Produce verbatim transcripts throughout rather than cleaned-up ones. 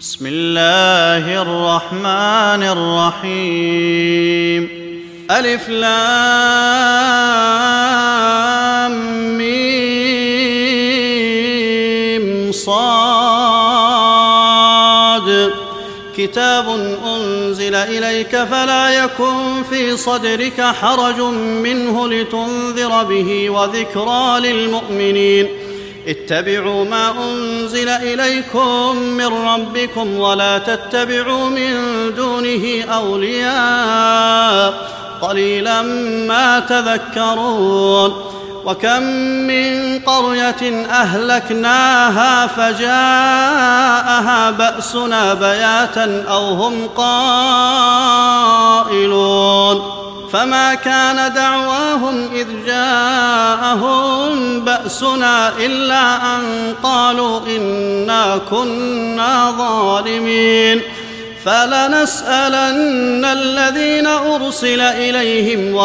بسم الله الرحمن الرحيم. ألف لام ميم صاد. كتاب أنزل إليك فلا يكن في صدرك حرج منه لتنذر به وذكرى للمؤمنين. اتبعوا ما أنزل إليكم من ربكم ولا تتبعوا من دونه أولياء قليلا ما تذكرون. وكم من قرية أهلكناها فجاءها بأسنا بياتا أو هم قائلون فما كان دعواهم إذ جاءهم بأسنا إلا أن قالوا إنا كنا ظالمين. فلنسألن الذين أرسل إليهم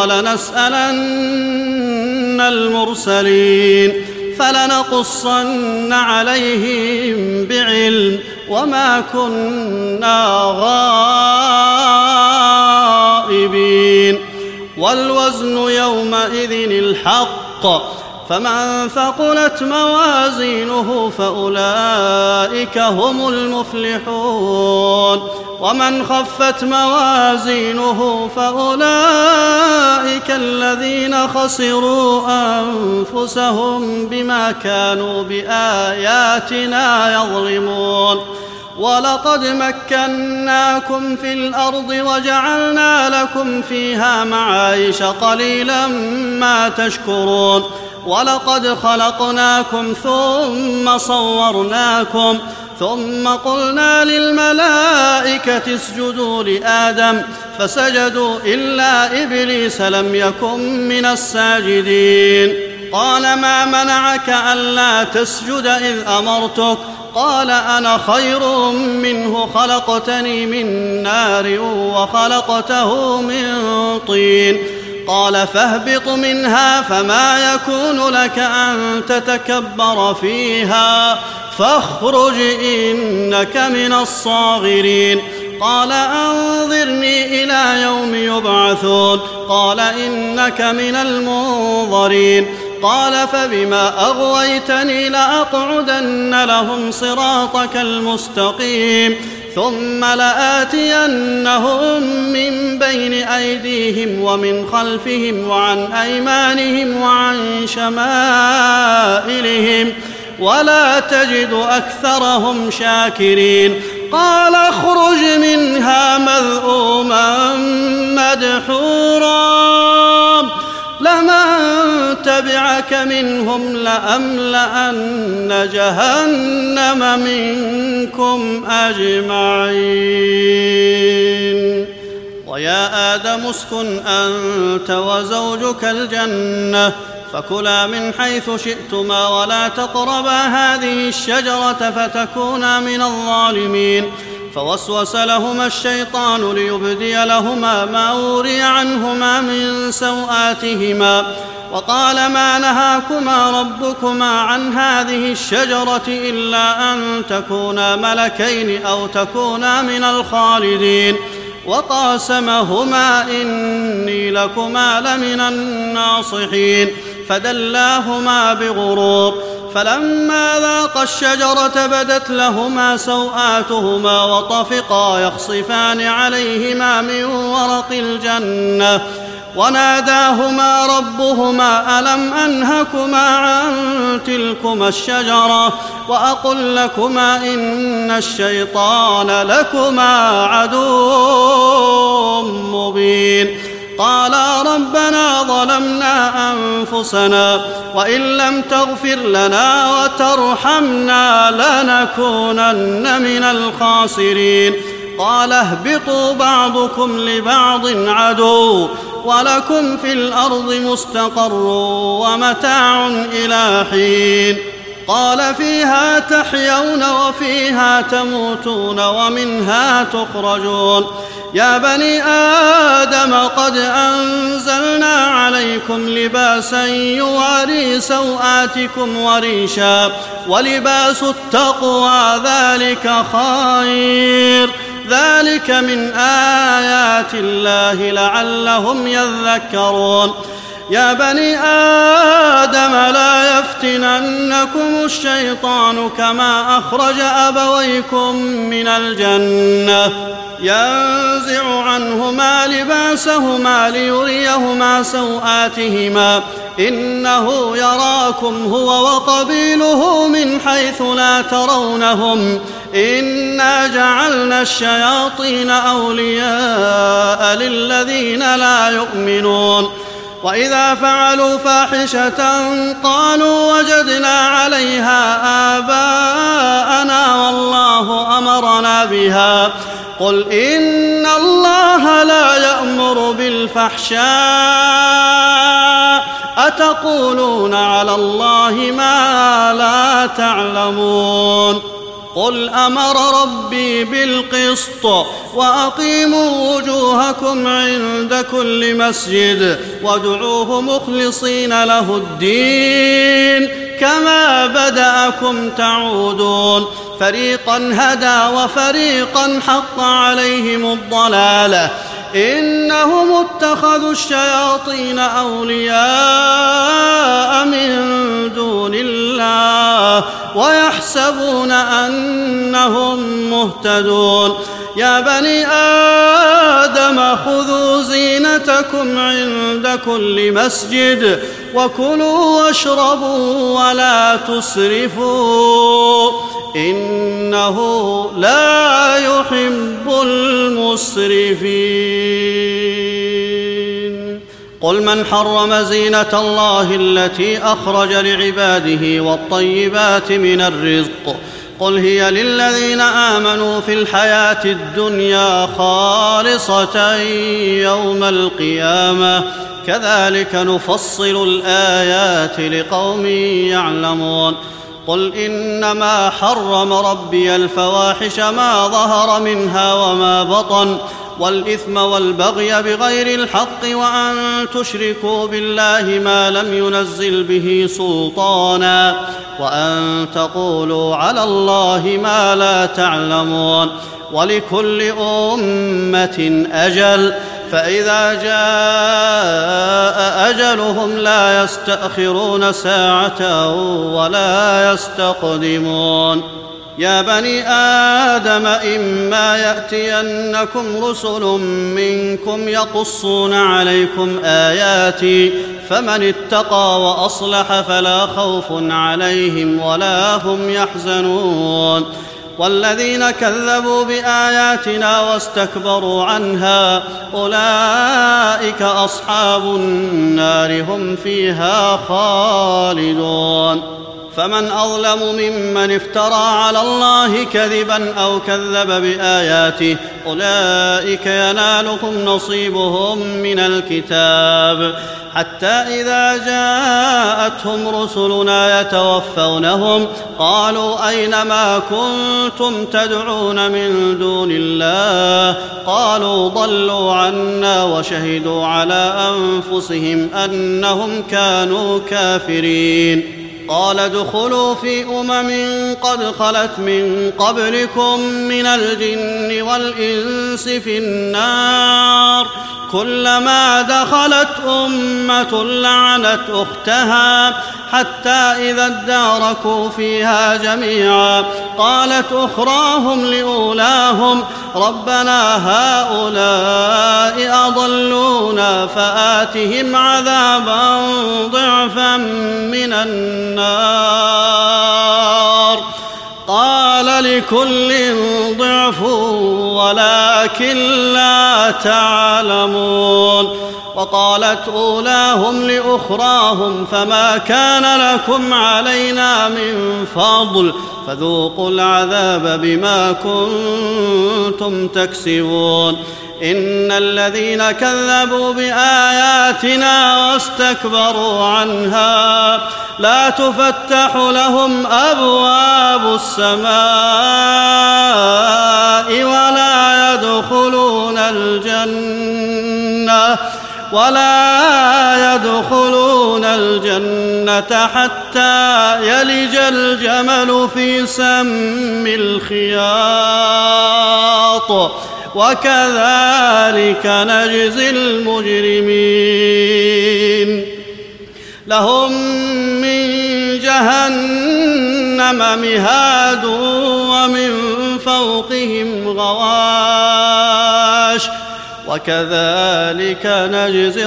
ولنسألن المرسلين فلنقصن عليهم بعلم وما كنا غائبين. والوزن يومئذ الحق فمن ثقلت موازينه فأولئك هم المفلحون ومن خفت موازينه فأولئك الذين خسروا أنفسهم بما كانوا بآياتنا يظلمون. ولقد مكناكم في الأرض وجعلنا لكم فيها معايش قليلا ما تشكرون. ولقد خلقناكم ثم صورناكم ثم قلنا للملائكة اسجدوا لآدم فسجدوا إلا إبليس لم يكن من الساجدين. قال ما منعك ألا تسجد إذ أمرتك؟ قال أنا خير منه خلقتني من نار وخلقته من طين. قال فاهبط منها فما يكون لك أن تتكبر فيها فاخرج إنك من الصاغرين. قال أنظرني إلى يوم يبعثون. قال إنك من المنظرين. قال فبما أغويتني لأقعدن لهم صراطك المستقيم ثم لآتينهم من بين أيديهم ومن خلفهم وعن أيمانهم وعن شمائلهم ولا تجد أكثرهم شاكرين. قال اخرج منها مذءوما مدحورا لمن تبعك منهم لأملأن جهنم منكم أجمعين. ويا آدم اسكن أنت وزوجك الجنة فكلا من حيث شئتما ولا تقربا هذه الشجرة فتكونا من الظالمين. فوسوس لهما الشيطان ليبدي لهما ما وري عنهما من سوآتهما وقال ما نهاكما ربكما عن هذه الشجرة إلا أن تكونا ملكين أو تكونا من الخالدين. وقاسمهما إني لكما لمن الناصحين فدلاهما بغرور. فلما ذاقا الشجرة بدت لهما سوآتهما وطفقا يخصفان عليهما من ورق الجنة وناداهما ربهما ألم أنهكما عن تلكما الشجرة وأقل لكما إن الشيطان لكما عدو مبين. قالا ربنا ظلمنا أنفسنا وإن لم تغفر لنا وترحمنا لنكونن من الخاسرين. قال اهبطوا بعضكم لبعض عدو ولكم في الأرض مستقر ومتاع إلى حين. قال فيها تحيون وفيها تموتون ومنها تخرجون. يا بني آدم قد أنزلنا عليكم لباسا يواري سوآتكم وريشا ولباس التقوى ذلك خير ذلك من آيات الله لعلهم يذكرون يا بني آدم لا يفتننكم الشيطان كما أخرج أبويكم من الجنة ينزع عنهما لباسهما ليريهما سوآتهما إنه يراكم هو وقبيله من حيث لا ترونهم إنا جعلنا الشياطين أولياء للذين لا يؤمنون وإذا فعلوا فاحشة قالوا وجدنا عليها آباءنا والله أمرنا بها قل إن الله لا يأمر بالفحشاء أتقولون على الله ما لا تعلمون قل أمر ربي بالقسط وأقيموا وجوهكم عند كل مسجد وادعوه مخلصين له الدين كما بدأكم تعودون فريقا هدى وفريقا حق عليهم الضلالة إنهم اتخذوا الشياطين أولياء من دون الله ويحسبون أنهم مهتدون يا بني آدم خذوا زينتكم عند كل مسجد وكلوا واشربوا ولا تسرفوا إنه لا يحب المسرفين قل من حرم زينة الله التي أخرج لعباده والطيبات من الرزق قل هي للذين آمنوا في الحياة الدنيا خالصة يوم القيامة كذلك نفصل الآيات لقوم يعلمون قل إنما حرم ربي الفواحش ما ظهر منها وما بطن والإثم والبغي بغير الحق وأن تشركوا بالله ما لم ينزل به سلطانا وأن تقولوا على الله ما لا تعلمون ولكل أمة أجل فإذا جاء أجلهم لا يستأخرون ساعة ولا يستقدمون يا بني آدم إما يأتينكم رسل منكم يقصون عليكم آياتي فمن اتقى وأصلح فلا خوف عليهم ولا هم يحزنون والذين كذبوا بآياتنا واستكبروا عنها أولئك أصحاب النار هم فيها خالدون فمن أظلم ممن افترى على الله كذبا أو كذب بآياته أولئك ينالهم نصيبهم من الكتاب حتى إذا جاءتهم رسلنا يتوفونهم قالوا أين ما كنتم تدعون من دون الله قالوا ضلوا عنا وشهدوا على أنفسهم أنهم كانوا كافرين قال ادخلوا في أمم قد خلت من قبلكم من الجن والإنس في النار كلما دخلت أمة لعنت أختها حتى إذا اداركوا فيها جميعا قالت أخراهم لأولاهم ربنا هؤلاء أضلونا فآتهم عذابا ضعفا من النار قال لكل ضعف ولكن لا تعلمون وقالت أولاهم لأخراهم فما كان لكم علينا من فضل فذوقوا العذاب بما كنتم تكسبون إن الذين كذبوا بآياتنا واستكبروا عنها لا تفتح لهم أبواب السماء ولا يدخلون ولا يدخلون الجنة حتى يلج الجمل في سم الخياط وكذلك نجزي المجرمين لهم من جهنم مهاد ومن فوقهم غواش وكذلك نجزي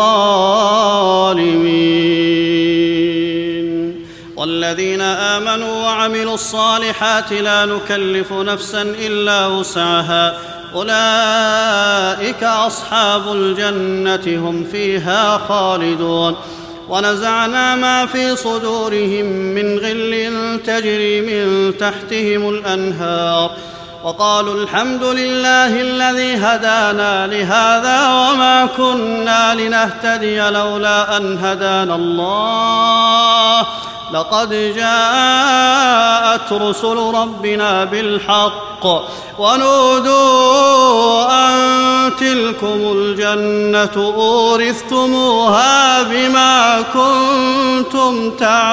الظالمين والذين آمنوا وعملوا الصالحات لا نكلف نفسا إلا وسعها أولئك أصحاب الجنة هم فيها خالدون ونزعنا ما في صدورهم من غل تجري من تحتهم الأنهار وقالوا الحمد لله الذي هدانا لهذا وما كنا لنهتدي لولا أن هدانا الله لقد جاءت رسل ربنا بالحق ونودوا أن تلكم الجنة أورثتموها بما كنتم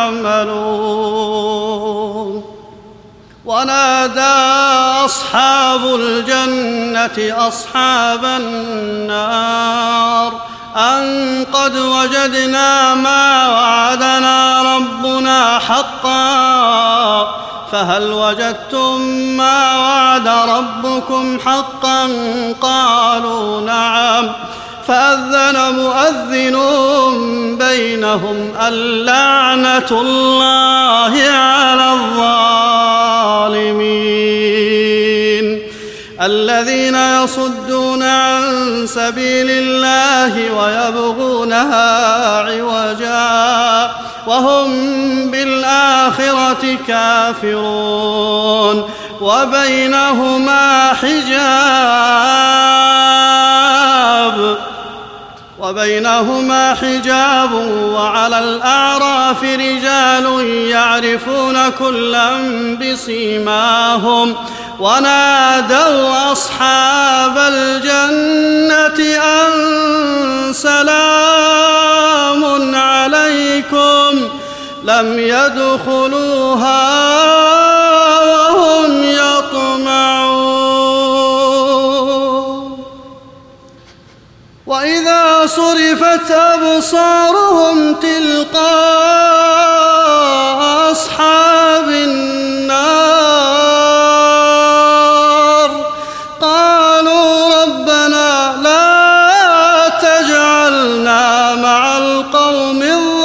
تعملون ونادى أصحاب الجنة أصحاب النار أن قد وجدنا ما وعدنا ربنا حقا فهل وجدتم ما وعد ربكم حقا قالوا نعم فأذن مؤذن بينهم اللعنة الله على الظالمين الذين يصدون عن سبيل الله ويبغونها عوجا وهم بالآخرة كافرون وبينهما حجاب وبينهما حجاب وعلى الأعراف رجال يعرفون كلا بسيماهم ونادوا أصحاب الجنة أن سلام عليكم لم يدخلوها وهم يطمعون وإذا صرفت أبصارهم تلقاء أصحاب النار قالوا ربنا لا تجعلنا مع القوم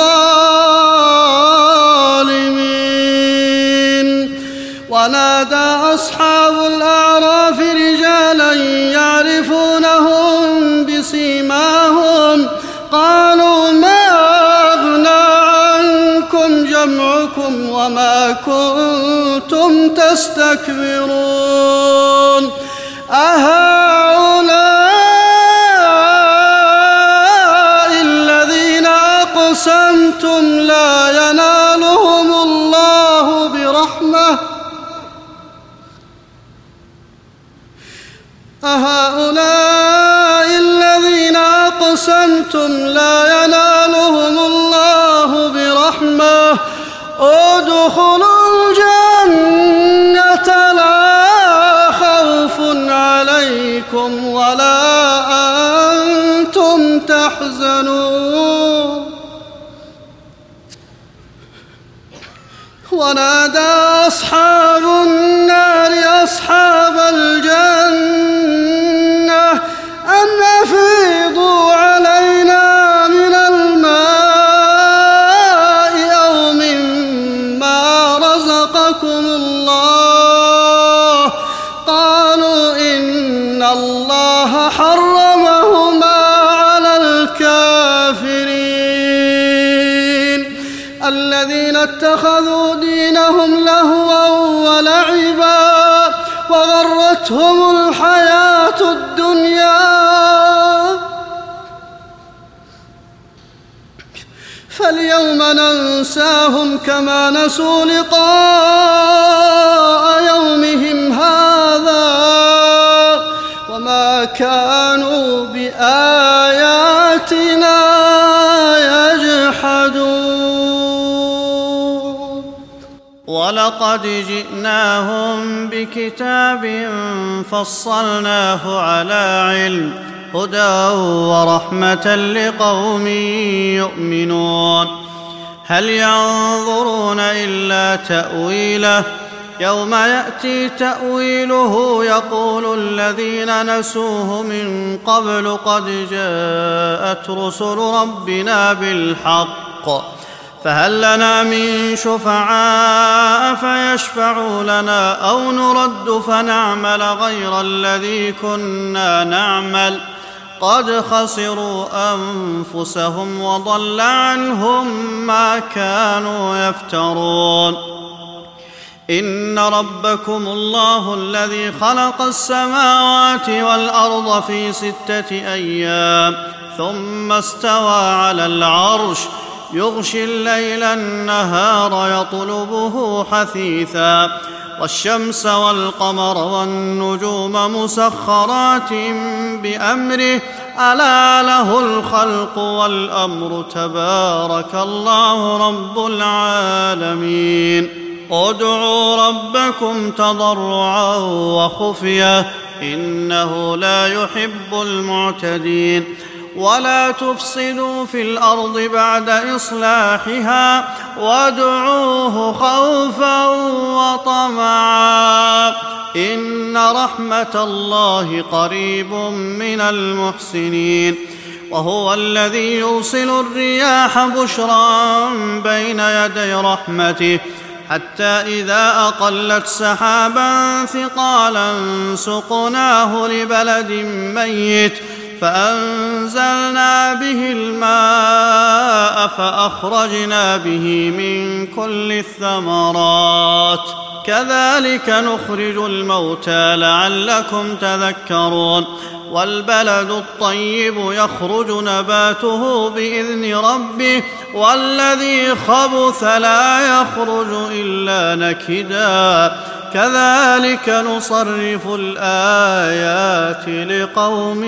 الظالمين ونادى أصحاب الأعراف رجالا يعرفونهم بسيماهم قالوا ما أغنى عنكم جمعكم وما كنتم تستكبرون أهؤلاء الذين أقسمتم لا ينالهم الله برحمة أهؤلاء الذين أقسمتم لا ينالهم الله برحمة ادخلوا الجنة لا خوف عليكم ولا أنتم تحزنون ونادى أصحاب النار أصحاب الجنة أن أفيضوا علينا من الماء أو مما رزقكم الله قالوا إن الله حرمهما على الكافرين الذين اتخذوا دينهم لهوا ولعبا وغرتهم الحياة الدنيا فاليوم ننساهم كما نسوا لقاء يومهم هذا وما كانوا بآياتنا ولقد جئناهم بكتاب فصلناه على علم هدى ورحمة لقوم يؤمنون هل ينظرون إلا تأويله يوم يأتي تأويله يقول الذين نسوه من قبل قد جاءت رسل ربنا بالحق فهل لنا من شفعاء فيشفعوا لنا أو نرد فنعمل غير الذي كنا نعمل قد خسروا أنفسهم وضل عنهم ما كانوا يفترون إن ربكم الله الذي خلق السماوات والأرض في ستة أيام ثم استوى على العرش يغشي الليل النهار يطلبه حثيثا والشمس والقمر والنجوم مسخرات بأمره ألا له الخلق والأمر تبارك الله رب العالمين ادعوا ربكم تضرعا وخفية إنه لا يحب المعتدين ولا تفسدوا في الأرض بعد إصلاحها وادعوه خوفا وطمعا إن رحمة الله قريب من المحسنين وهو الذي يرسل الرياح بشرا بين يدي رحمته حتى إذا أقلت سحابا ثقالا سقناه لبلد ميت فأنزلنا به الماء فأخرجنا به من كل الثمرات كذلك نخرج الموتى لعلكم تذكرون والبلد الطيب يخرج نباته بإذن ربه والذي خبث لا يخرج إلا نكدا كذلك نصرف الآيات لقوم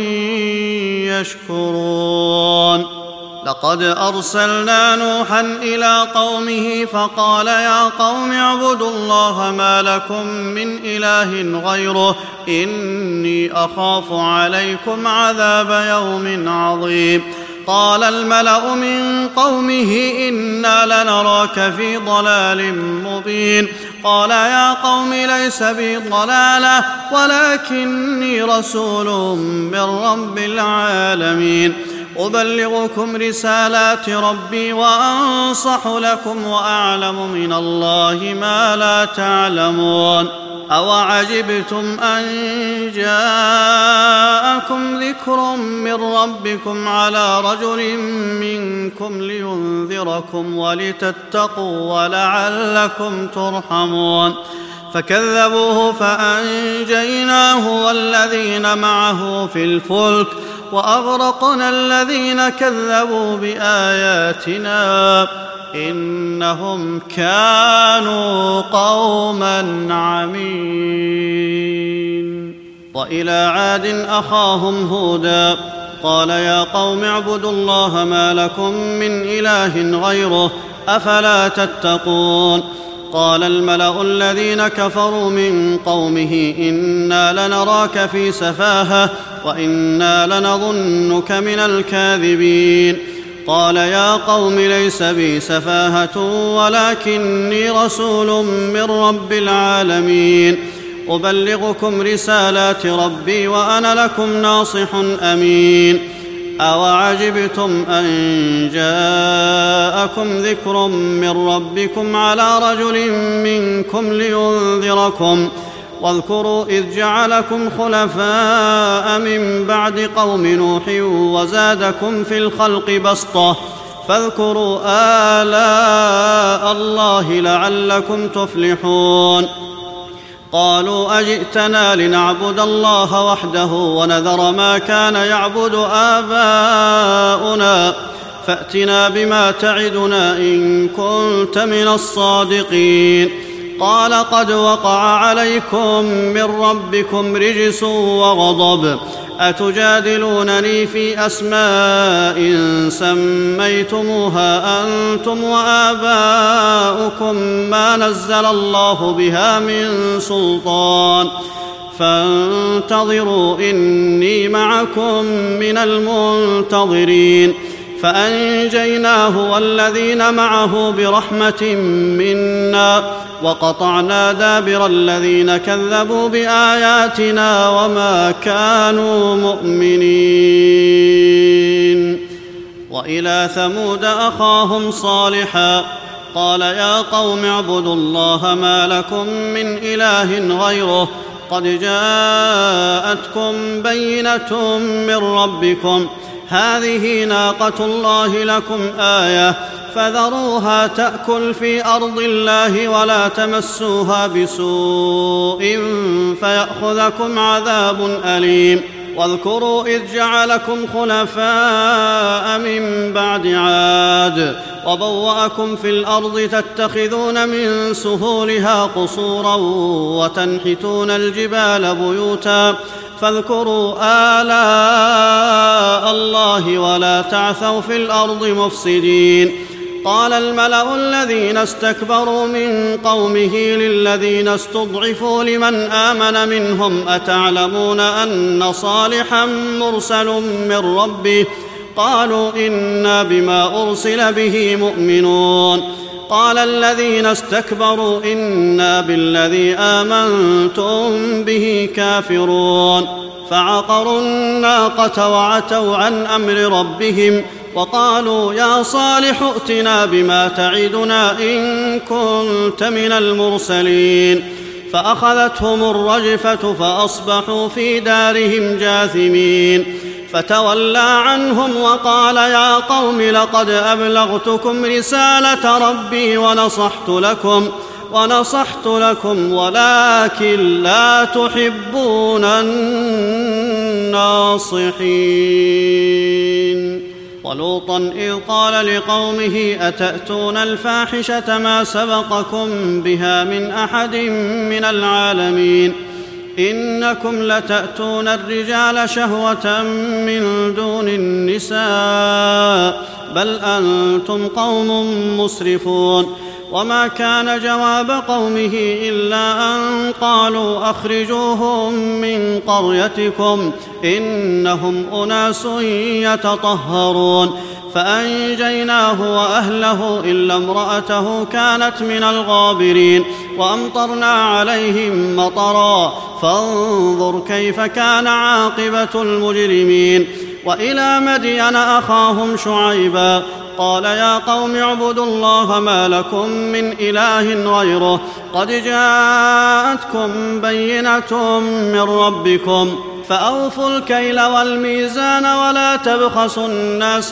يشكرون لقد أرسلنا نوحا إلى قومه فقال يا قوم اعبدوا الله ما لكم من إله غيره إني أخاف عليكم عذاب يوم عظيم قال الملأ من قومه إنا لنراك في ضلال مبين قال يا قوم ليس بي ضلالة ولكني رسول من رب العالمين أبلغكم رسالات ربي وأنصح لكم وأعلم من الله ما لا تعلمون أوعجبتم أن جاءكم ذكر من ربكم على رجل منكم لينذركم ولتتقوا ولعلكم ترحمون فكذبوه فأنجيناه والذين معه في الفلك وأغرقنا الذين كذبوا بآياتنا إنهم كانوا قوما عمين وإلى عاد أخاهم هودا قال يا قوم اعبدوا الله ما لكم من إله غيره أفلا تتقون قال الملأ الذين كفروا من قومه إنا لنراك في سفاهة وإنا لنظنك من الكاذبين قال يا قوم ليس بي سفاهة ولكني رسول من رب العالمين أبلغكم رسالات ربي وأنا لكم ناصح أمين أوعجبتم أن جاءكم ذكر من ربكم على رجل منكم لينذركم واذكروا إذ جعلكم خلفاء من بعد قوم نوح وزادكم في الخلق بسطة فاذكروا آلاء الله لعلكم تفلحون قالوا أجئتنا لنعبد الله وحده ونذر ما كان يعبد آباؤنا فأتنا بما تعدنا إن كنت من الصادقين قال قد وقع عليكم من ربكم رجس وغضب أتجادلونني في أسماء سميتموها أنتم وآباؤكم ما نزل الله بها من سلطان فانتظروا إني معكم من المنتظرين فأنجيناه والذين معه برحمة منا وقطعنا دابر الذين كذبوا بآياتنا وما كانوا مؤمنين. وإلى ثمود أخاهم صالحا قال يا قوم اعبدوا الله ما لكم من إله غيره قد جاءتكم بينة من ربكم هذه ناقة الله لكم آية فذروها تأكل في أرض الله ولا تمسوها بسوء فيأخذكم عذاب أليم. واذكروا إذ جعلكم خلفاء من بعد عاد وبوأكم في الأرض تتخذون من سهولها قصورا وتنحتون الجبال بيوتا فاذكروا آلاء الله ولا تعثوا في الأرض مفسدين. قال الملأ الذين استكبروا من قومه للذين استضعفوا لمن آمن منهم أتعلمون أن صالحا مرسل من ربه قالوا إنا بما أرسل به مؤمنون. قال الذين استكبروا إنا بالذي آمنتم به كافرون فعقروا الناقة وعتوا عن أمر ربهم وقالوا يا صالح ائتنا بما تعدنا إن كنت من المرسلين فأخذتهم الرجفة فأصبحوا في دارهم جاثمين فتولى عنهم وقال يا قوم لقد أبلغتكم رسالة ربي ونصحت لكم ونصحت لكم ولكن لا تحبون الناصحين. ولوطا إذ قال لقومه أتأتون الفاحشة ما سبقكم بها من أحد من العالمين إنكم لتأتون الرجال شهوة من دون النساء بل أنتم قوم مسرفون. وما كان جواب قومه إلا أن قالوا أخرجوهم من قريتكم إنهم أناس يتطهرون فأنجيناه وأهله إلا امرأته كانت من الغابرين وأمطرنا عليهم مطرا فانظر كيف كان عاقبة المجرمين. وإلى مدين أخاهم شعيبا قال يا قوم اعبدوا الله ما لكم من إله غيره قد جاءتكم بينة من ربكم فأوفوا الكيل والميزان ولا تبخسوا الناس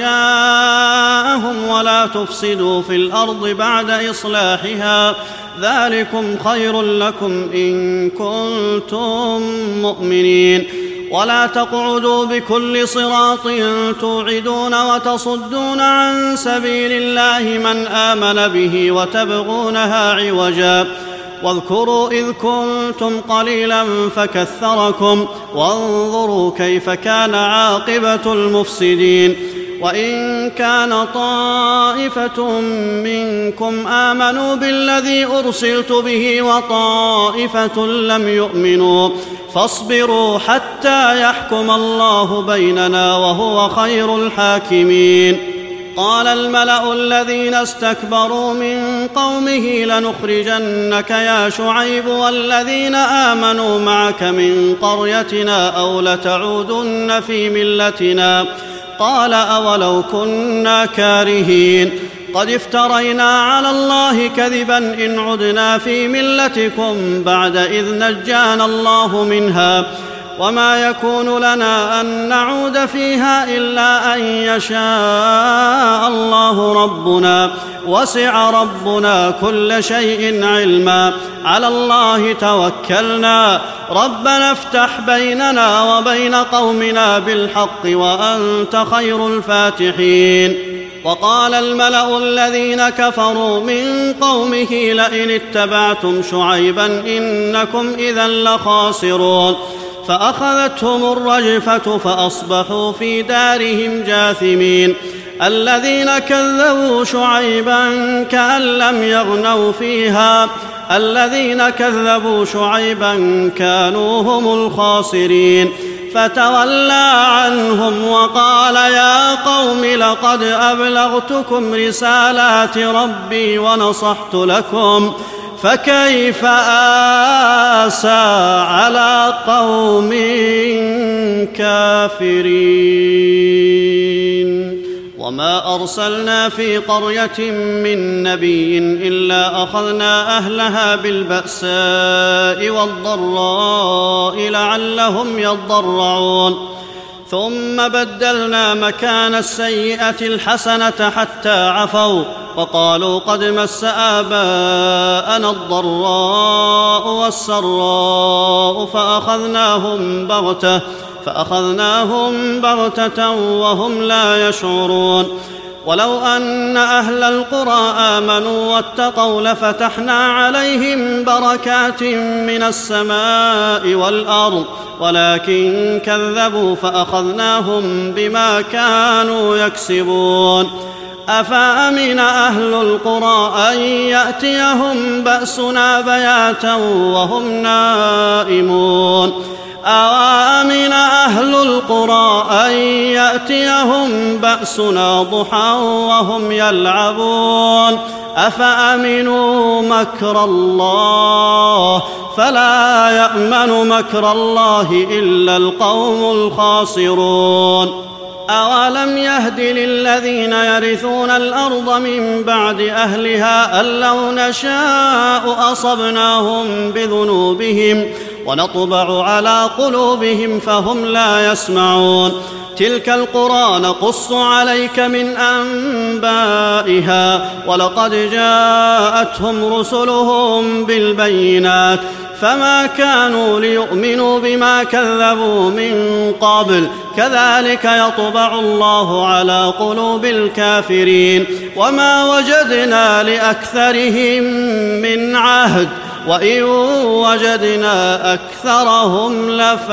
أشياءهم ولا تفسدوا في الأرض بعد إصلاحها ذلكم خير لكم إن كنتم مؤمنين. ولا تقعدوا بكل صراط توعدون وتصدون عن سبيل الله من آمن به وتبغونها عوجا واذكروا إذ كنتم قليلا فكثركم وانظروا كيف كان عاقبة المفسدين. وإن كان طائفة منكم آمنوا بالذي أرسلت به وطائفة لم يؤمنوا فاصبروا حتى يحكم الله بيننا وهو خير الحاكمين. قال الملأ الذين استكبروا من قومه لنخرجنك يا شعيب والذين آمنوا معك من قريتنا أو لتعودن في ملتنا قال أولو كنا كارهين قد افترينا على الله كذبا إن عدنا في ملتكم بعد إذ نجانا الله منها وما يكون لنا أن نعود فيها إلا أن يشاء الله ربنا وسع ربنا كل شيء علما على الله توكلنا ربنا افتح بيننا وبين قومنا بالحق وأنت خير الفاتحين. وقال الملأ الذين كفروا من قومه لئن اتبعتم شعيبا إنكم إذا لخاسرون فأخذتهم الرجفة فأصبحوا في دارهم جاثمين الذين كذبوا شعيبا كأن لم يغنوا فيها الذين كذبوا شعيبا كانوا هم الخاسرين فتولى عنهم وقال يا قوم لقد أبلغتكم رسالات ربي ونصحت لكم فكيف آسى على قوم كافرين وما أرسلنا في قرية من نبي إلا أخذنا أهلها بالبأساء والضراء لعلهم يضرعون ثم بدلنا مكان السيئة الحسنة حتى عفوا وقالوا قد مس آباءنا الضراء والسراء فأخذناهم بغتة فأخذناهم بغتة وهم لا يشعرون ولو أن أهل القرى آمنوا واتقوا لفتحنا عليهم بركات من السماء والأرض ولكن كذبوا فأخذناهم بما كانوا يكسبون أفأمن أهل القرى أن يأتيهم بأسنا بياتا وهم نائمون أوامن أهل القرى أن يأتيهم بأسنا ضحى وهم يلعبون أفأمنوا مكر الله فلا يأمن مكر الله إلا القوم الخاسرون أولم يهد للذين يرثون الأرض من بعد أهلها أن لو نشاء أصبناهم بذنوبهم ونطبع على قلوبهم فهم لا يسمعون تلك القرى نقص عليك من أنبائها ولقد جاءتهم رسلهم بالبينات فما كانوا ليؤمنوا بما كذبوا من قبل كذلك يطبع الله على قلوب الكافرين وما وجدنا لأكثرهم من عهد وإن وجدنا أكثرهم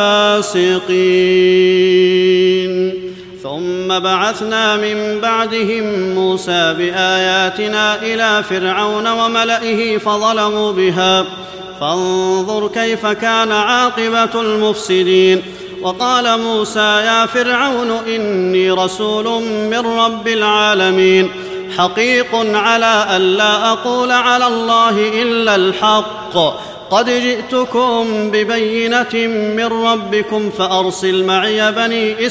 لفاسقين ثم بعثنا من بعدهم موسى بآياتنا إلى فرعون وملئه فظلموا بها فانظر كيف كان عاقبة المفسدين وقال موسى يا فرعون إني رسول من رب العالمين حقيق على ألا أقول على الله إلا الحق قد جئتكم ببينة من ربكم فأرسل معي بني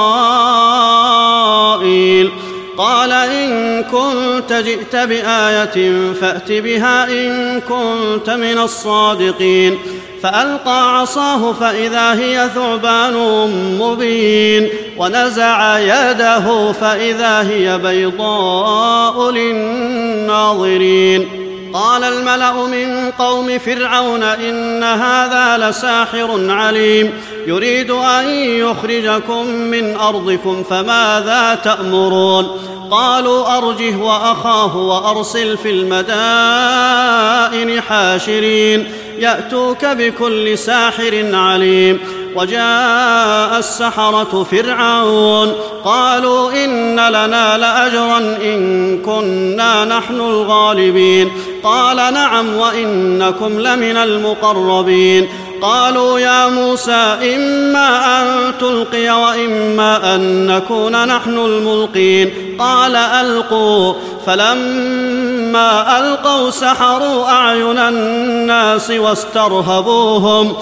إسرائيل قال إن كنت جئت بآية فأت بها إن كنت من الصادقين فألقى عصاه فإذا هي ثعبان مبين ونزع يده فإذا هي بيضاء للناظرين قال الملأ من قوم فرعون إن هذا لساحر عليم يريد أن يخرجكم من أرضكم فماذا تأمرون قالوا أرجه وأخاه وأرسل في المدائن حاشرين يأتوك بكل ساحر عليم وجاء السحرة فرعون قالوا إن لنا لأجرا إن كنا نحن الغالبين قال نعم وإنكم لمن المقربين قالوا يا موسى إما أن تلقي وإما أن نكون نحن الملقين قال ألقوا فلما ألقوا سحروا أعين الناس واسترهبوهم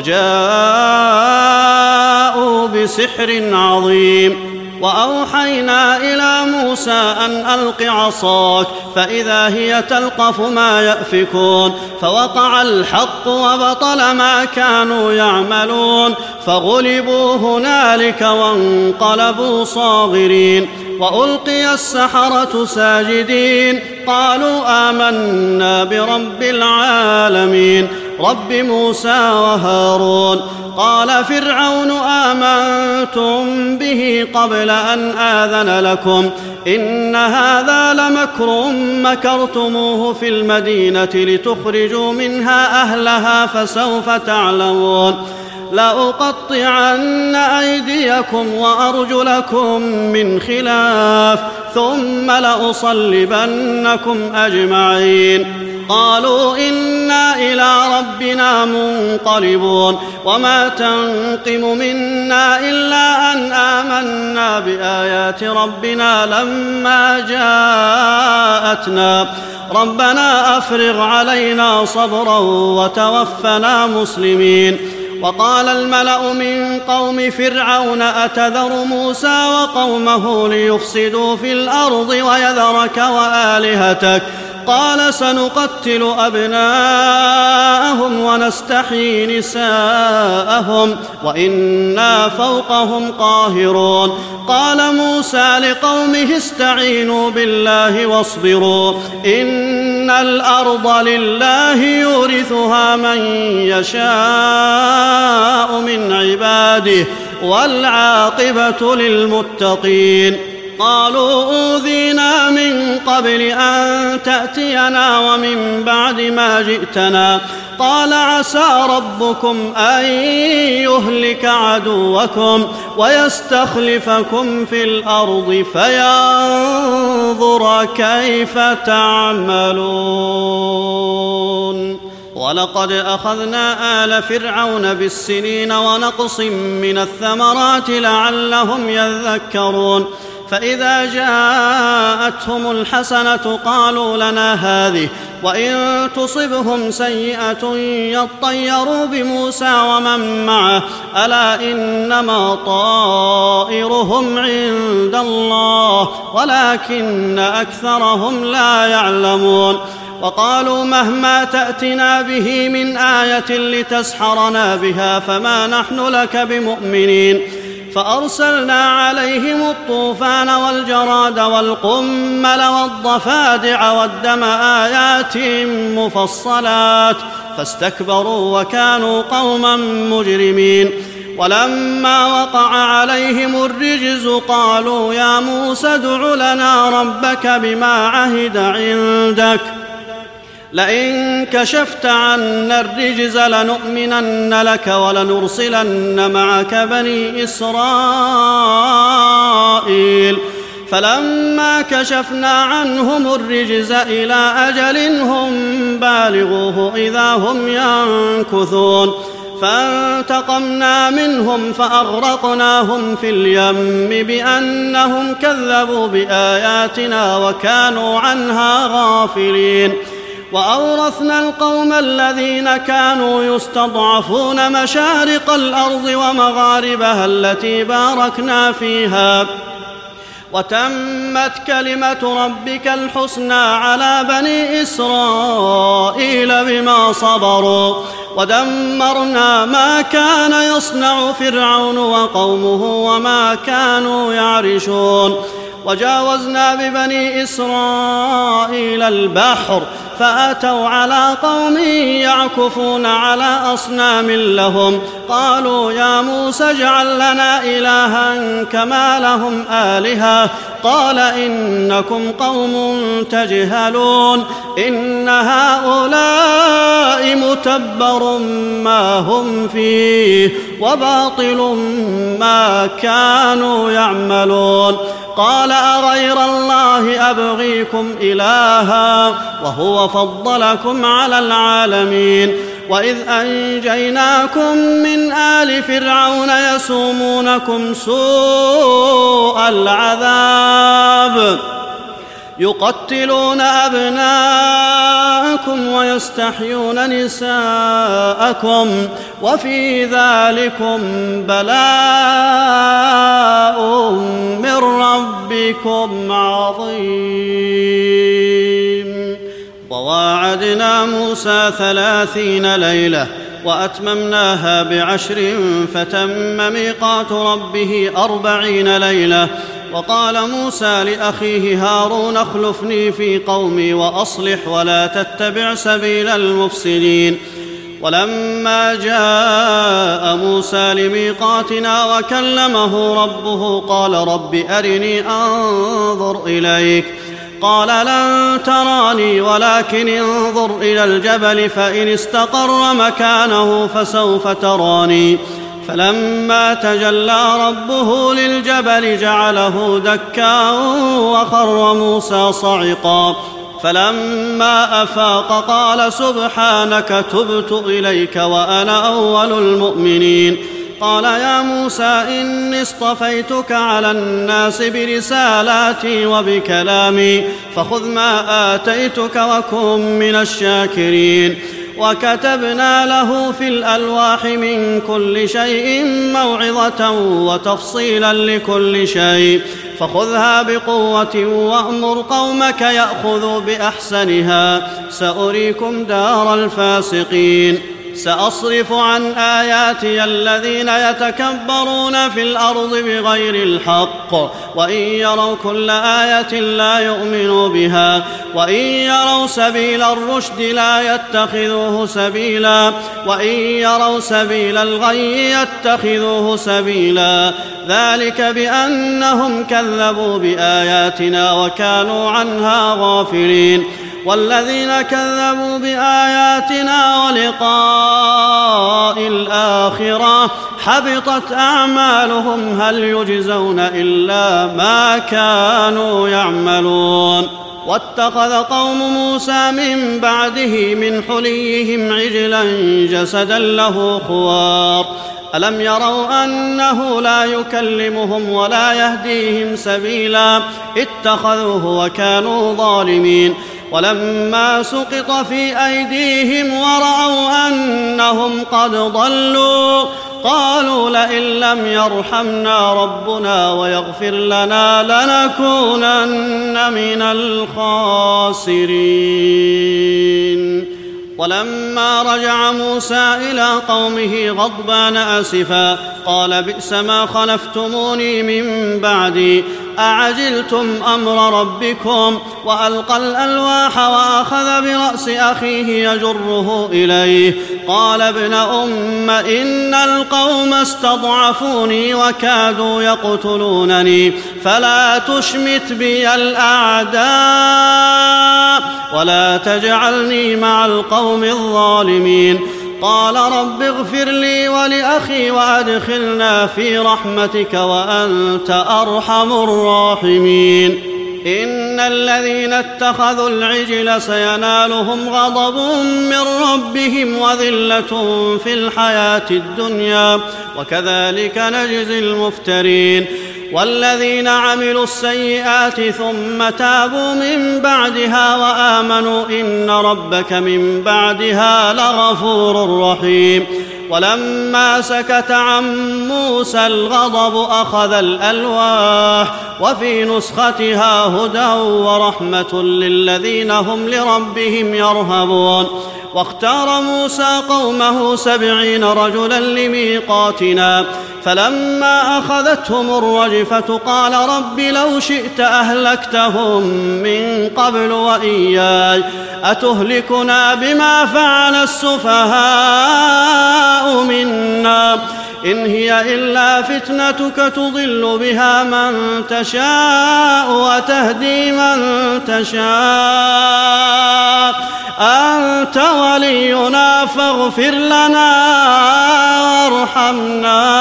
وجاءوا بسحر عظيم وأوحينا إلى موسى أن ألق عصاك فإذا هي تلقف ما يأفكون فوقع الحق وبطل ما كانوا يعملون فغلبوا هنالك وانقلبوا صاغرين وألقي السحرة ساجدين قالوا آمنا برب العالمين رب موسى وهارون قال فرعون آمنتم به قبل أن آذن لكم إن هذا لمكر مكرتموه في المدينة لتخرجوا منها أهلها فسوف تعلمون لأقطعن أيديكم وأرجلكم من خلاف ثم لأصلبنكم أجمعين قالوا إنا إلى ربنا منقلبون وما تنقم منا إلا أن آمنا بآيات ربنا لما جاءتنا ربنا أفرغ علينا صبرا وتوفنا مسلمين وقال الملأ من قوم فرعون أتذر موسى وقومه ليفسدوا في الأرض ويذرك وآلهتك قال سنقتل أبناءهم ونستحيي نساءهم وإنا فوقهم قاهرون قال موسى لقومه استعينوا بالله واصبروا إن الأرض لله يورثها من يشاء من عباده والعاقبة للمتقين قالوا أوذينا من قبل أن تأتينا ومن بعد ما جئتنا قال عسى ربكم أن يهلك عدوكم ويستخلفكم في الأرض فينظر كيف تعملون ولقد أخذنا آل فرعون بالسنين ونقص من الثمرات لعلهم يذكرون فإذا جاءتهم الحسنة قالوا لنا هذه وإن تصبهم سيئة يطيروا بموسى ومن معه ألا إنما طائرهم عند الله ولكن أكثرهم لا يعلمون وقالوا مهما تأتنا به من آية لتسحرنا بها فما نحن لك بمؤمنين فأرسلنا عليهم الطوفان والجراد والقمل والضفادع والدم آيات مفصلات فاستكبروا وكانوا قوما مجرمين ولما وقع عليهم الرجز قالوا يا موسى ادع لنا ربك بما عهد عندك لئن كشفت عنا الرجز لنؤمنن لك ولنرسلن معك بني إسرائيل فلما كشفنا عنهم الرجز إلى أجل هم بالغوه إذا هم ينكثون فانتقمنا منهم فأغرقناهم في اليم بأنهم كذبوا بآياتنا وكانوا عنها غافلين وأورثنا القوم الذين كانوا يستضعفون مشارق الأرض ومغاربها التي باركنا فيها وتمت كلمة ربك الحسنى على بني إسرائيل بما صبروا ودمرنا ما كان يصنع فرعون وقومه وما كانوا يعرشون وجاوزنا ببني إسرائيل البحر فأتوا على قوم يعكفون على أصنام لهم قالوا يا موسى اجعل لنا إلها كما لهم آلهة قال إنكم قوم تجهلون إن هؤلاء متبر ما هم فيه وباطل ما كانوا يعملون قال أغير الله أبغيكم إلها وهو فضلكم على العالمين وإذ أنجيناكم من آل فرعون يسومونكم سوء العذاب يقتلون أبناءكم ويستحيون نساءكم وفي ذلكم بلاء من ربكم عظيم وواعدنا موسى ثلاثين ليلة وأتممناها بعشر فتم ميقات ربه أربعين ليلة وقال موسى لأخيه هارون اخلفني في قومي وأصلح ولا تتبع سبيل المفسدين ولما جاء موسى لميقاتنا وكلمه ربه قال رب أرني أنظر إليك قال لن تراني ولكن انظر إلى الجبل فإن استقر مكانه فسوف تراني فلما تجلى ربه للجبل جعله دكا وخر موسى صعقا فلما أفاق قال سبحانك تبت إليك وأنا أول المؤمنين قال يا موسى إني اصطفيتك على الناس برسالاتي وبكلامي فخذ ما آتيتك وكن من الشاكرين وكتبنا له في الألواح من كل شيء موعظة وتفصيلا لكل شيء فخذها بقوة وأمر قومك يأخذوا بأحسنها سأريكم دار الفاسقين سأصرف عن آياتي الذين يتكبرون في الأرض بغير الحق وإن يروا كل آية لا يؤمنوا بها وإن يروا سبيل الرشد لا يتخذوه سبيلا وإن يروا سبيل الغي يتخذوه سبيلا ذلك بأنهم كذبوا بآياتنا وكانوا عنها غافلين والذين كذبوا بآياتنا ولقاء الآخرة حبطت أعمالهم هل يجزون إلا ما كانوا يعملون واتخذ قوم موسى من بعده من حليهم عجلا جسدا له خوار ألم يروا أنه لا يكلمهم ولا يهديهم سبيلا اتخذوه وكانوا ظالمين ولما سقط في أيديهم ورأوا أنهم قد ضلوا قالوا لئن لم يرحمنا ربنا ويغفر لنا لنكونن من الخاسرين ولما رجع موسى إلى قومه غضبان آسفا قال بئس ما خلفتموني من بعدي أعجلتم أمر ربكم وألقى الألواح وأخذ برأس أخيه يجره إليه قال ابن أم إن القوم استضعفوني وكادوا يقتلونني فلا تشمت بي الأعداء ولا تجعلني مع القوم الظالمين قال رب اغفر لي ولأخي وأدخلنا في رحمتك وأنت أرحم الراحمين إن الذين اتخذوا العجل سينالهم غضب من ربهم وذلة في الحياة الدنيا وكذلك نجزي المفترين والذين عملوا السيئات ثم تابوا من بعدها وآمنوا إن ربك من بعدها لغفور رحيم ولما سكت عن موسى الغضب أخذ الألواح وفي نسختها هدى ورحمة للذين هم لربهم يرهبون واختار موسى قومه سبعين رجلا لميقاتنا فلما أخذتهم الرجفة قال رب لو شئت أهلكتهم من قبل وإياي أتهلكنا بما فعل السفهاء منا إن هي إلا فتنتك تضل بها من تشاء وتهدي من تشاء أنت ولينا فاغفر لنا وارحمنا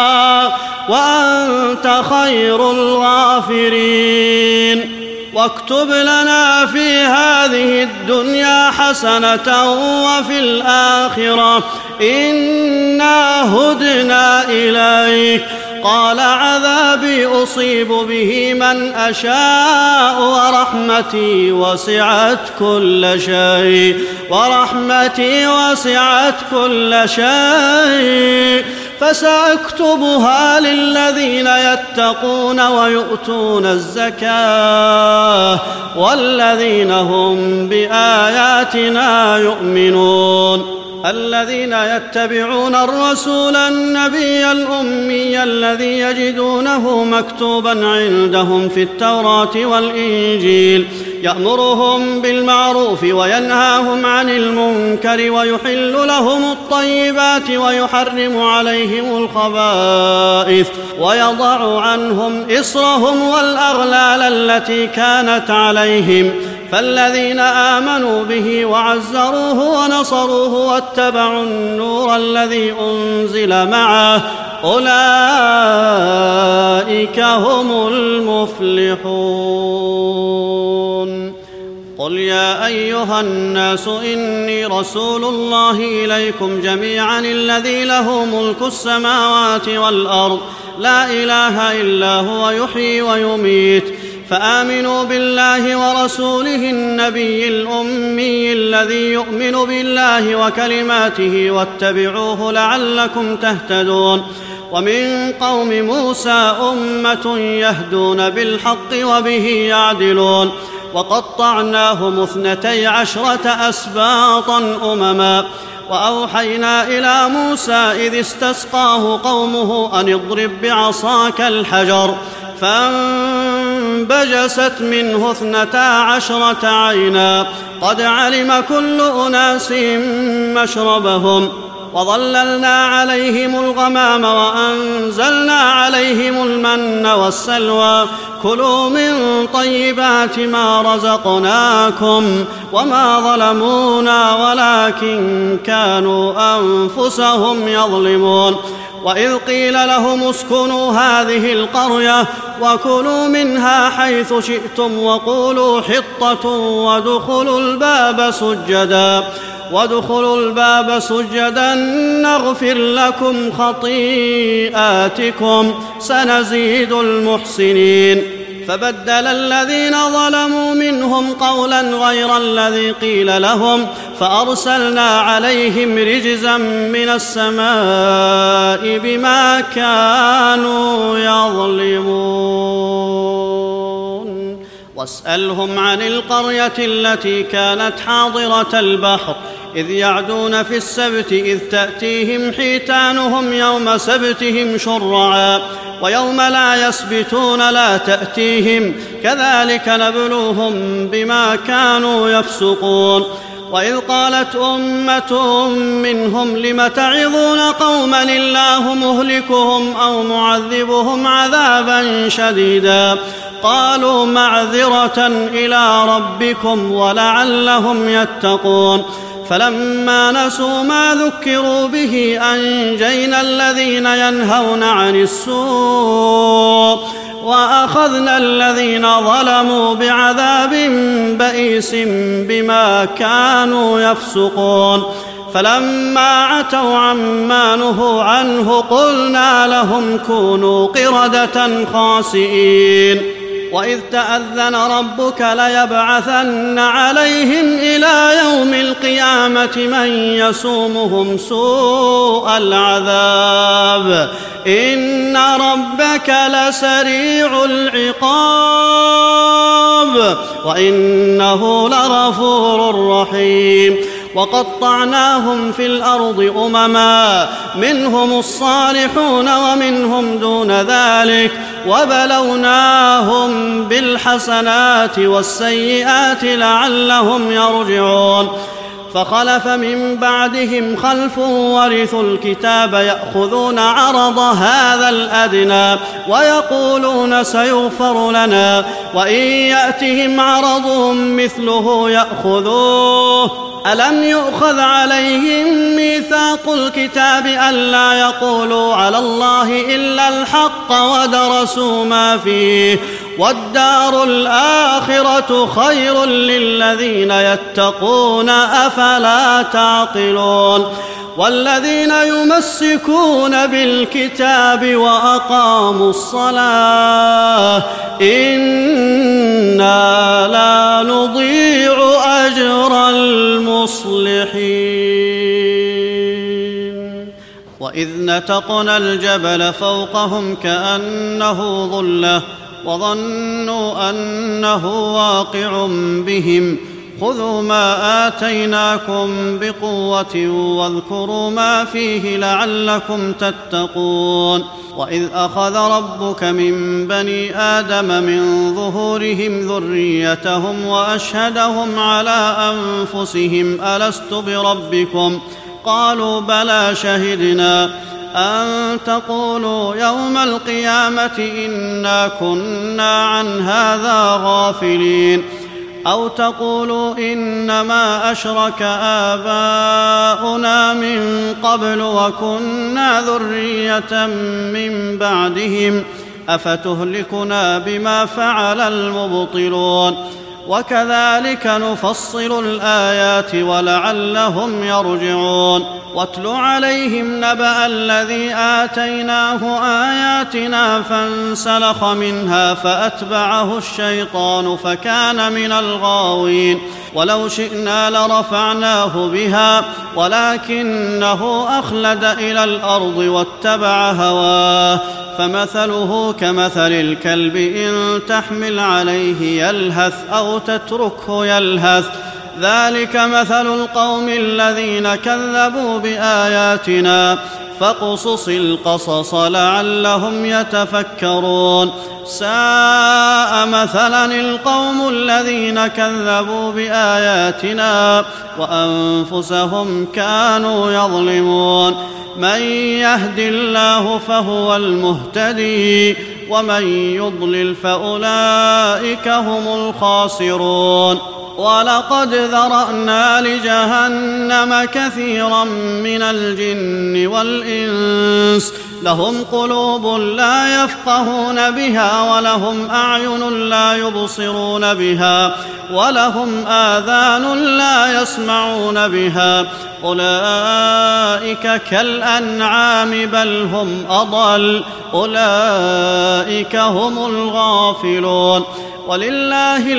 وأنت خير الغافرين واكتب لنا في هذه الدنيا حسنة وفي الآخرة إنا هدنا إليك قال عذابي أصيب به من أشاء ورحمتي وسعت كل شيء ورحمتي وسعت كل شيء فسأكتبها للذين يتقون ويؤتون الزكاة والذين هم بآياتنا يؤمنون الذين يتبعون الرسول النبي الأمي الذي يجدونه مكتوبا عندهم في التوراة والإنجيل يأمرهم بالمعروف وينهاهم عن المنكر ويحل لهم الطيبات ويحرم عليهم الخبائث ويضع عنهم إصرهم والأغلال التي كانت عليهم. فالذين آمنوا به وعزروه ونصروه واتبعوا النور الذي أنزل معه أولئك هم المفلحون. قل يا أيها الناس إني رسول الله إليكم جميعا الذي له ملك السماوات والأرض لا إله إلا هو يحيي ويميت فآمنوا بالله ورسوله النبي الأمي الذي يؤمن بالله وكلماته واتبعوه لعلكم تهتدون. ومن قوم موسى أمة يهدون بالحق وبه يعدلون وقطعناهم اثنتي عشرة أسباطا أمما وأوحينا إلى موسى إذ استسقاه قومه أن اضرب بعصاك الحجر فانبجست منه اثنتا عشرة عينا قد علم كل أناس مشربهم وظللنا عليهم الغمام وأنزلنا عليهم المن والسلوى كلوا من طيبات ما رزقناكم وما ظلمونا ولكن كانوا أنفسهم يظلمون. وإذ قيل لهم اسكنوا هذه القرية وكلوا منها حيث شئتم وقولوا حطة وادخلوا الباب سجدا وادخلوا الباب سجدا نغفر لكم خطيئاتكم سنزيد المحسنين. فبدل الذين ظلموا منهم قولا غير الذي قيل لهم فأرسلنا عليهم رجزا من السماء بما كانوا يظلمون. واسألهم عن القرية التي كانت حاضرة البحر إذ يعدون في السبت إذ تأتيهم حيتانهم يوم سبتهم شرعا ويوم لا يسبتون لا تأتيهم كذلك نبلوهم بما كانوا يفسقون. وإذ قالت أمة منهم لم تعظون قوما الله مهلكهم أو معذبهم عذابا شديدا قالوا معذرة إلى ربكم ولعلهم يتقون. فلما نسوا ما ذكروا به أنجينا الذين ينهون عن السوء وأخذنا الذين ظلموا بعذاب بئيس بما كانوا يفسقون. فلما عتوا عما نهوا عنه قلنا لهم كونوا قردة خاسئين. وإذ تأذن ربك ليبعثن عليهم إلى يوم القيامة من يسومهم سوء العذاب إن ربك لسريع العقاب وإنه لغفور رحيم. وقطعناهم في الأرض أمما منهم الصالحون ومنهم دون ذلك وبلوناهم بالحسنات والسيئات لعلهم يرجعون. فخلف من بعدهم خلف ورثوا الكتاب يأخذون عرض هذا الأدنى ويقولون سيغفر لنا وإن يأتهم عرض مثله يأخذوه ألم يؤخذ عليهم ميثاق الكتاب ألا يقولوا على الله إلا الحق ودرسوا ما فيه والدار الآخرة خير للذين يتقون أفلا تعقلون. والذين يمسكون بالكتاب وأقاموا الصلاة إنا لا نضيع أجر المصلحين. وإذ نتقنا الجبل فوقهم كأنه ظلة وظنوا أنه واقع بهم خذوا ما آتيناكم بقوة واذكروا ما فيه لعلكم تتقون وإذ أخذ ربك من بني آدم من ظهورهم ذريتهم وأشهدهم على أنفسهم ألست بربكم قالوا بلى شهدنا أن تقولوا يوم القيامة إنا كنا عن هذا غافلين أو تقولوا إنما أشرك آباؤنا من قبل وكنا ذرية من بعدهم أفتهلكنا بما فعل المبطلون وكذلك نفصل الآيات ولعلهم يرجعون واتل عليهم نبأ الذي آتيناه آياتنا فانسلخ منها فأتبعه الشيطان فكان من الغاوين ولو شئنا لرفعناه بها ولكنه أخلد إلى الأرض واتبع هواه فمثله كمثل الكلب إن تحمل عليه يلهث أو تتركه يلهث ذلك مثل القوم الذين كذبوا بآياتنا فاقصص القصص لعلهم يتفكرون ساء مثلا القوم الذين كذبوا بآياتنا وأنفسهم كانوا يظلمون من يهد الله فهو المهتدي ومن يضلل فأولئك هم الخاسرون ولقد ذرأنا لجهنم كثيرا من الجن والإنس لهم قلوب لا يفقهون بها ولهم أعين لا يبصرون بها ولهم آذان لا يسمعون بها أولئك كالأنعام بل هم أضل أولئك هم الغافلون ولله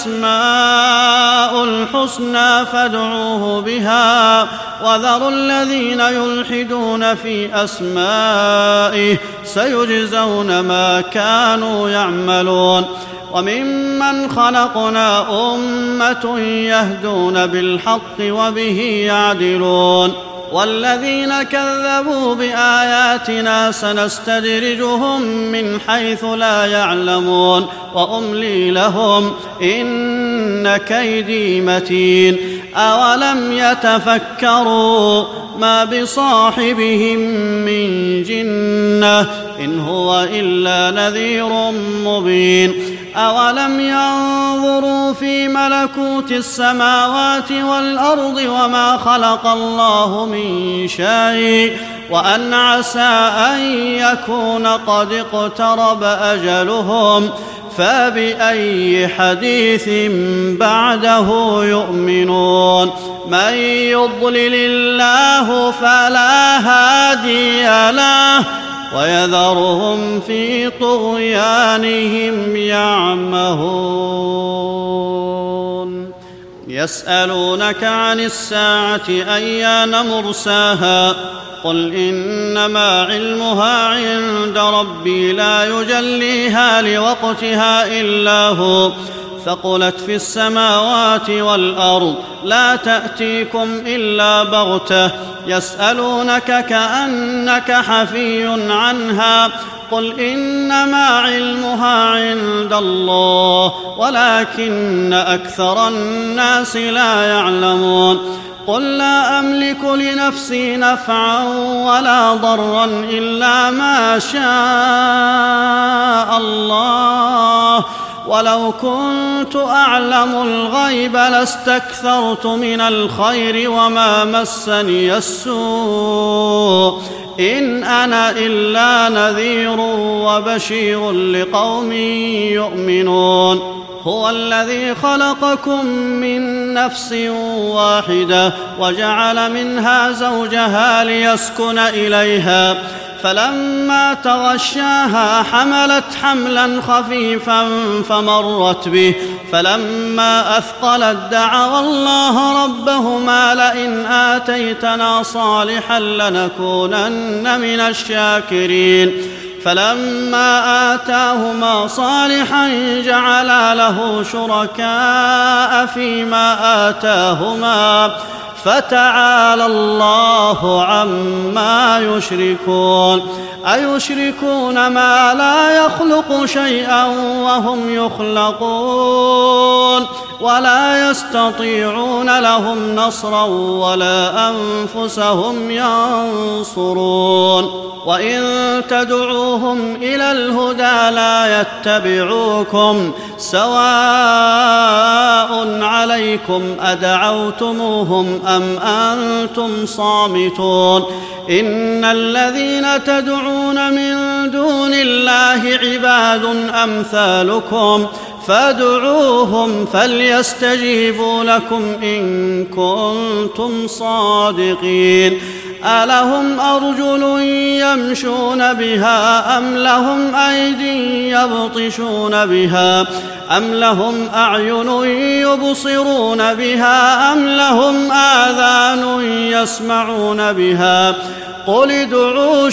الأسماء الحسنى فادعوه بها وذروا الذين يلحدون في أسمائه سيجزون ما كانوا يعملون وممن خلقنا أمة يهدون بالحق وبه يعدلون والذين كذبوا بآياتنا سنستدرجهم من حيث لا يعلمون وأملي لهم إن كيدي متين أولم يتفكروا ما بصاحبهم من جنة إن هو إلا نذير مبين أولم ينظروا في ملكوت السماوات والأرض وما خلق الله من شيء وأن عسى أن يكون قد اقترب أجلهم فبأي حديث بعده يؤمنون من يضلل الله فلا هادي له ويذرهم في طغيانهم يعمهون يسألونك عن الساعة أيان مرساها قل إنما علمها عند ربي لا يجليها لوقتها إلا هو ثقلت في السماوات والأرض لا تأتيكم إلا بغتة يسألونك كأنك حفي عنها قل إنما علمها عند الله ولكن أكثر الناس لا يعلمون قل لا أملك لنفسي نفعا ولا ضرا إلا ما شاء الله ولو كنت أعلم الغيب لاستكثرت من الخير وما مسني السوء إن أنا إلا نذير وبشير لقوم يؤمنون هو الذي خلقكم من نفس واحدة وجعل منها زوجها ليسكن إليها فلما تغشاها حملت حملا خفيفا فمرت به فلما أثقلت دعوا الله ربهما لئن آتيتنا صالحا لنكونن من الشاكرين فلما آتاهما صالحا جعلا له شركاء فيما آتاهما فتعالى الله عما يشركون أيشركون ما لا يخلق شيئا وهم يخلقون ولا يستطيعون لهم نصرا ولا أنفسهم ينصرون وإن تدعوهم إلى الهدى لا يتبعوكم سواء عليكم أدعوتموهم أم أنتم صامتون إن الذين تدعون من دون الله عباد أمثالكم فادعوهم فليستجيبوا لكم إن كنتم صادقين ألهم أرجل يمشون بها أم لهم أيدي يبطشون بها أم لهم أعين يبصرون بها أم لهم آذان يسمعون بها قل ادعوا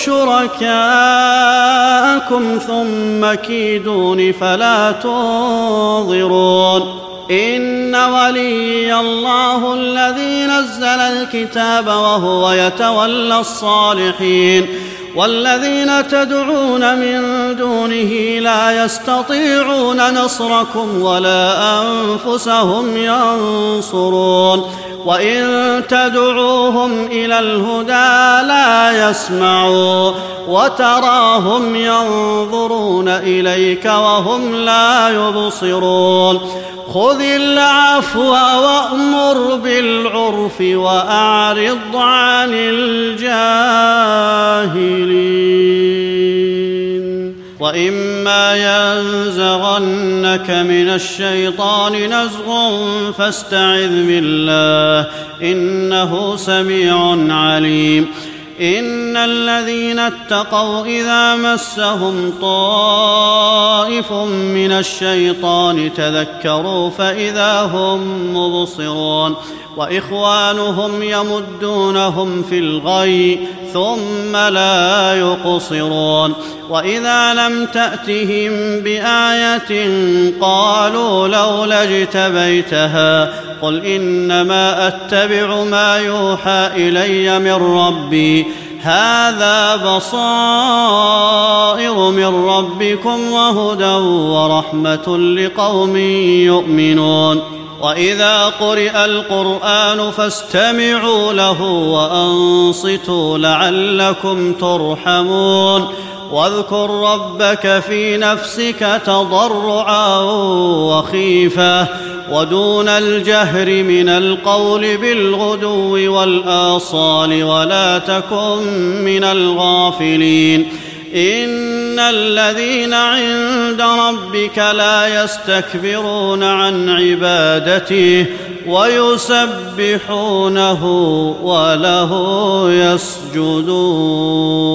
شركاءكم ثم كيدون فلا تنظرون إن ولي الله الذي نزل الكتاب وهو يتولى الصالحين والذين تدعون من دونه لا يستطيعون نصركم ولا أنفسهم ينصرون وإن تدعوهم إلى الهدى لا يسمعوا وتراهم ينظرون إليك وهم لا يبصرون خذ العفو وأمر بالعرف وأعرض عن الجاهلين وإما ينزغنك من الشيطان نزغ فاستعذ بالله إنه سميع عليم إن الذين اتقوا إذا مسهم طائف من الشيطان تذكروا فإذا هم مبصرون وإخوانهم يمدونهم في الغي ثم لا يقصرون وإذا لم تأتهم بآية قالوا لولا اجتبيتها قل إنما أتبع ما يوحى إلي من ربي هذا بصائر من ربكم وهدى ورحمة لقوم يؤمنون وإذا قرئ القرآن فاستمعوا له وأنصتوا لعلكم ترحمون واذكر ربك في نفسك تضرعا وخيفة ودون الجهر من القول بالغدو والآصال ولا تكن من الغافلين إن الذين عند ربك لا يستكبرون عن عبادته ويسبحونه وله يسجدون.